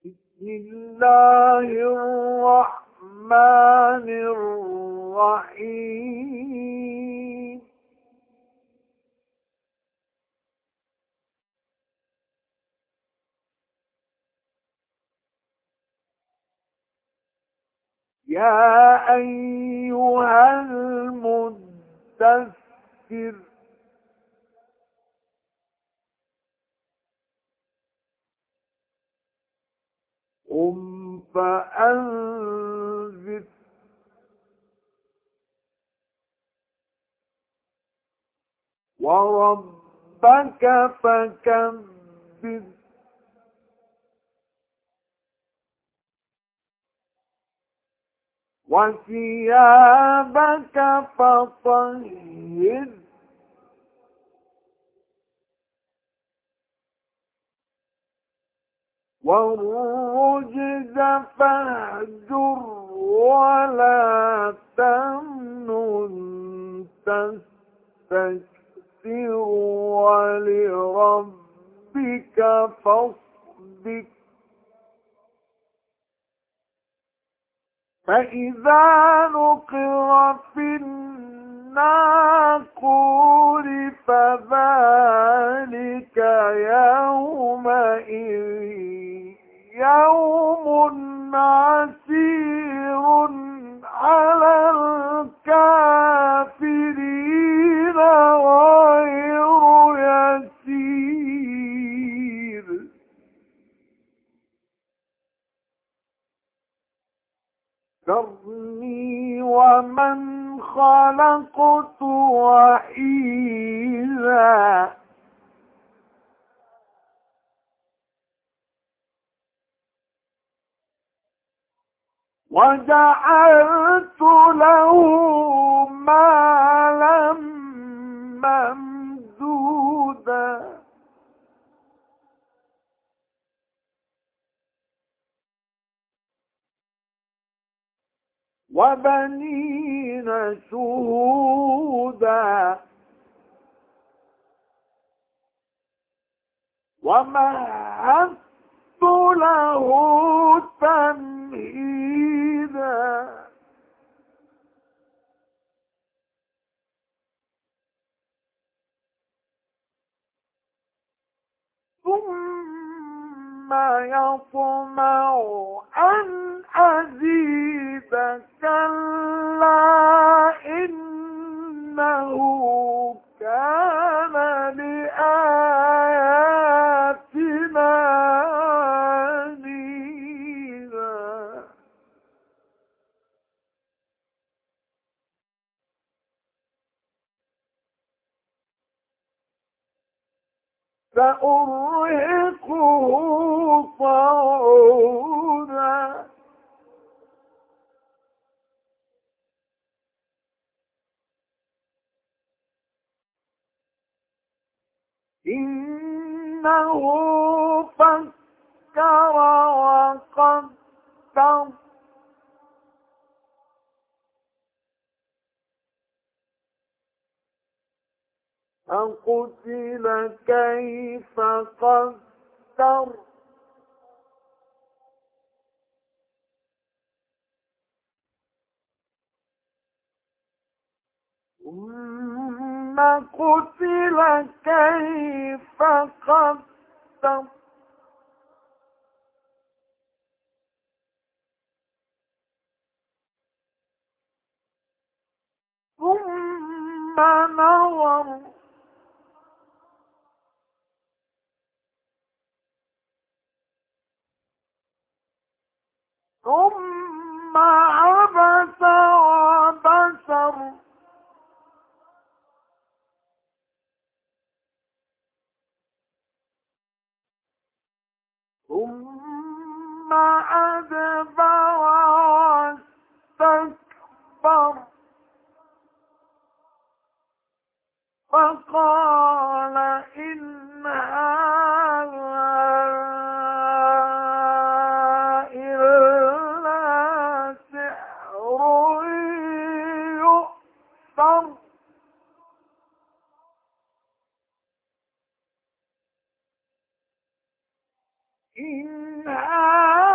بسم الله الرحمن الرحيم يا أيها المدثر قم فأنذر وربك فكبر وثيابك فطهر والرجز فاهجر ولا تمنن تستكثر ولربك فاصبر فإذا نقر في الناقور فذلك يومئذ يوم عسير على الكافرين غير يسير ذرني ومن خلقت وحيدا وجعلت له مالا ممدودا وبنين شهودا ومهدت له تمهيدا ثم يطمع أن أزيد كلا إنه كان لآياتنا عنيدا سأرهقه صعودا إنه فكر وقدر فقتل كيف قدر ثم قتل كيف قدر ثم نظر ثم عبس وبسر ثم أدبر واستكبر فقال إن هذا إلا سحر يؤثر إن هذا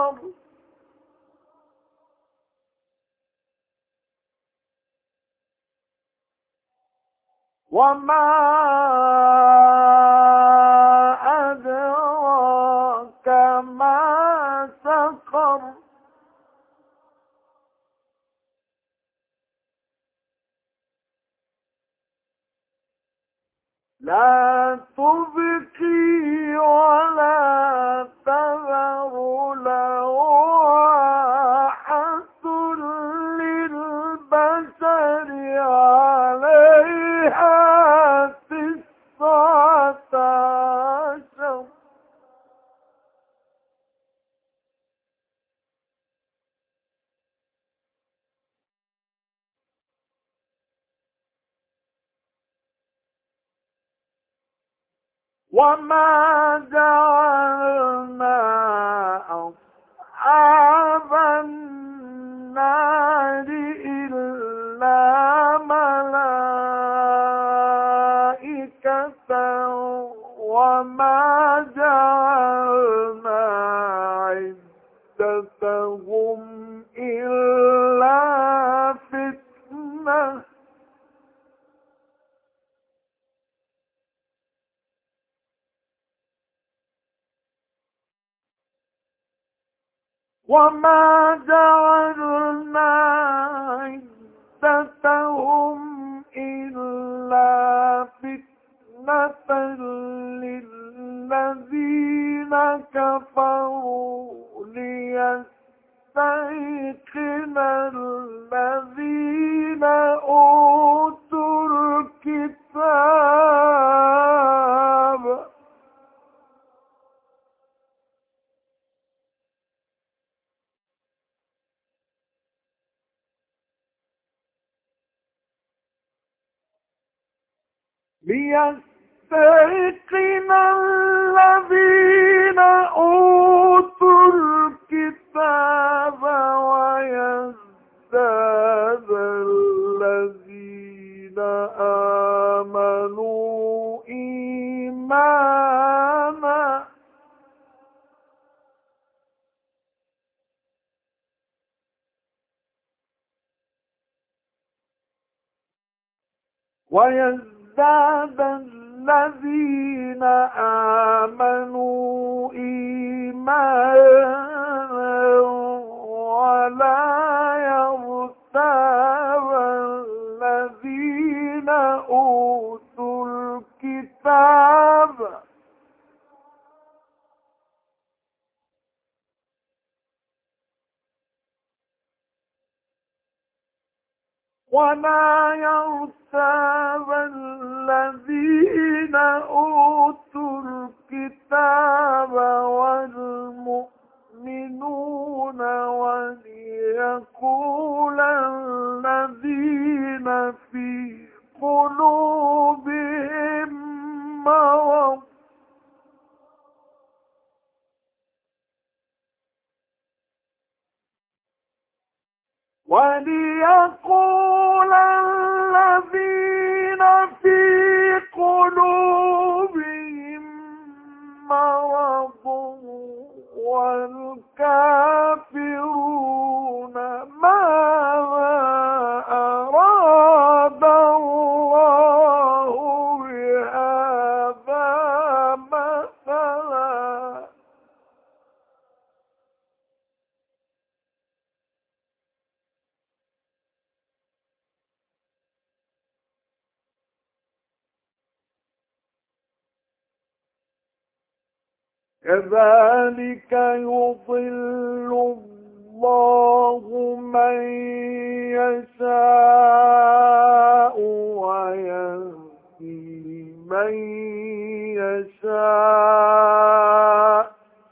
سقر وما أدراك ما سقر لا تبقي ولا تذر لواحة للبشر عليها 19 وما جعلنا أصحاب النار إلا ملائكة وما جعلنا عدتهم إلا فتنة وما جعلنا عدتهم إلا فتنة للذين كفروا ليستيقن الذين أوتوا الكتاب ليستيقن الذين أوتوا الكتاب ويزداد الذين آمنوا إيمانا ويزداد الذين آمنوا إيمانا ولا يرتاب الذين أوتوا الكتاب ولا يرتاب الذين أوتوا الكتاب والمؤمنون وليقول الذين في قلوبهم مرض وليقول الذين في قلوبهم مرض والكافرون ماذا أراد الله بهذا مثلا كذلك يضل الله من يشاء ويهدي من يشاء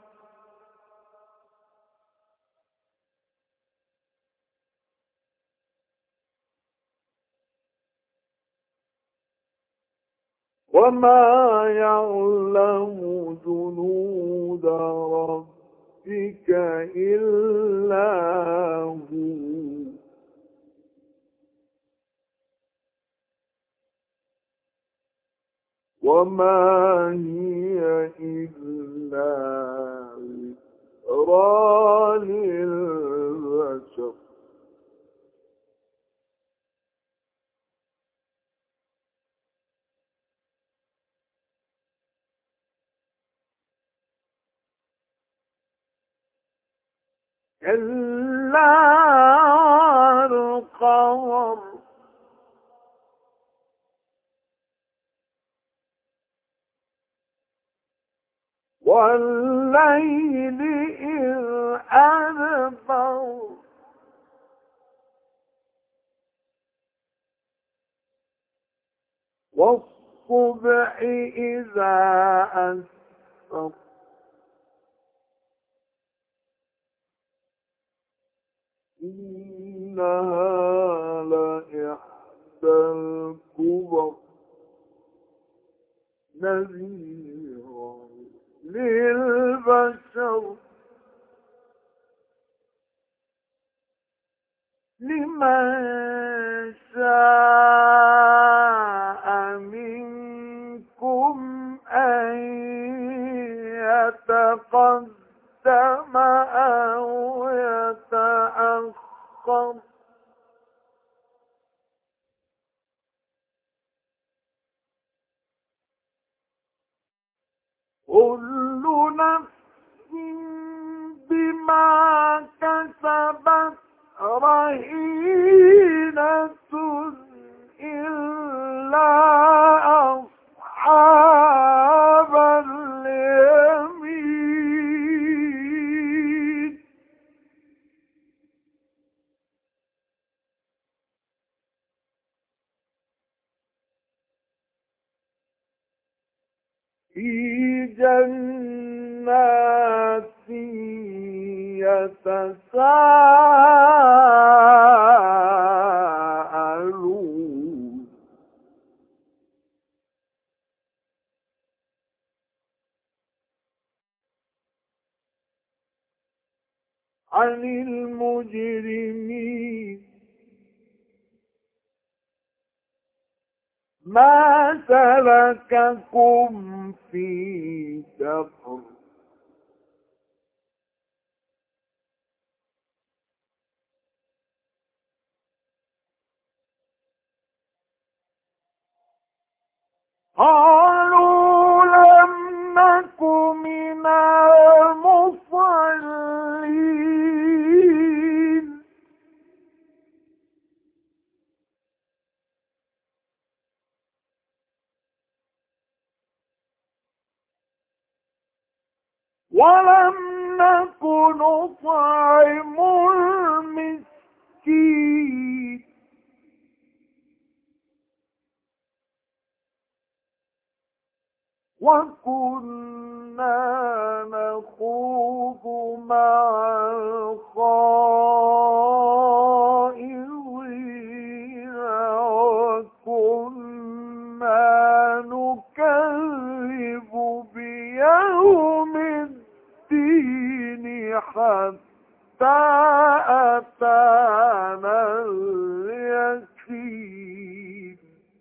وما يعلم جنود ربك إلا هو وما هي إلا ذكرى للبشر إلا القمر والليل إذ أدبر والصبح إذا أسفر إنها لإحدى الكبر نذيرا للبشر لمن شاء منكم أن يتقدم أو يتأخر كل نفس بما كسبت رهينة إلا أصحاب اليمين في جنات يتساءلون عن المجرمين ما سلككم في سقر قالوا لم نك من المصلين ولم نك نطعم المسكين وكنا نخوض مع الخائضين وكنا نكذب بيوم الدين حتى أتانا اليقين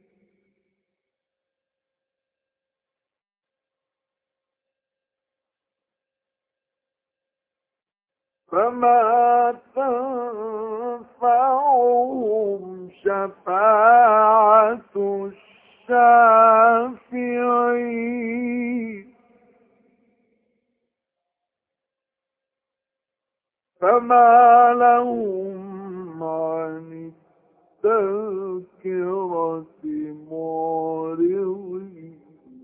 فما تنفعهم شفاعة الشافعين فما لهم عن التذكرة معرضين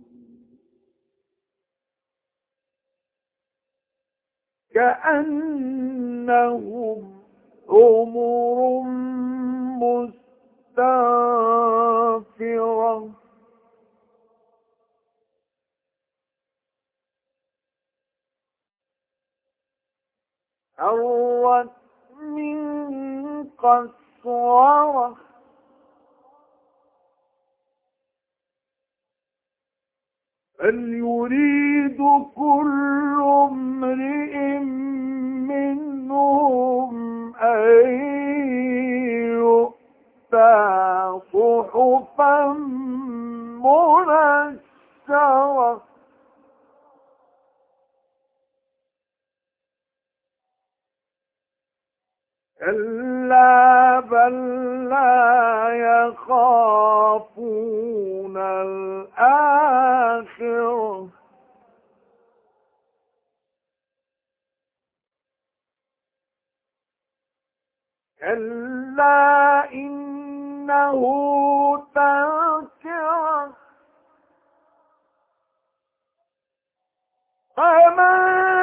كأنهم حمر مستنفرة فرت من قسورة بل يريد كل امرئ منهم أن يؤتى صحفا منشرة كلا بل لا يخافون الآخرة كلا إنه تذكرة فمن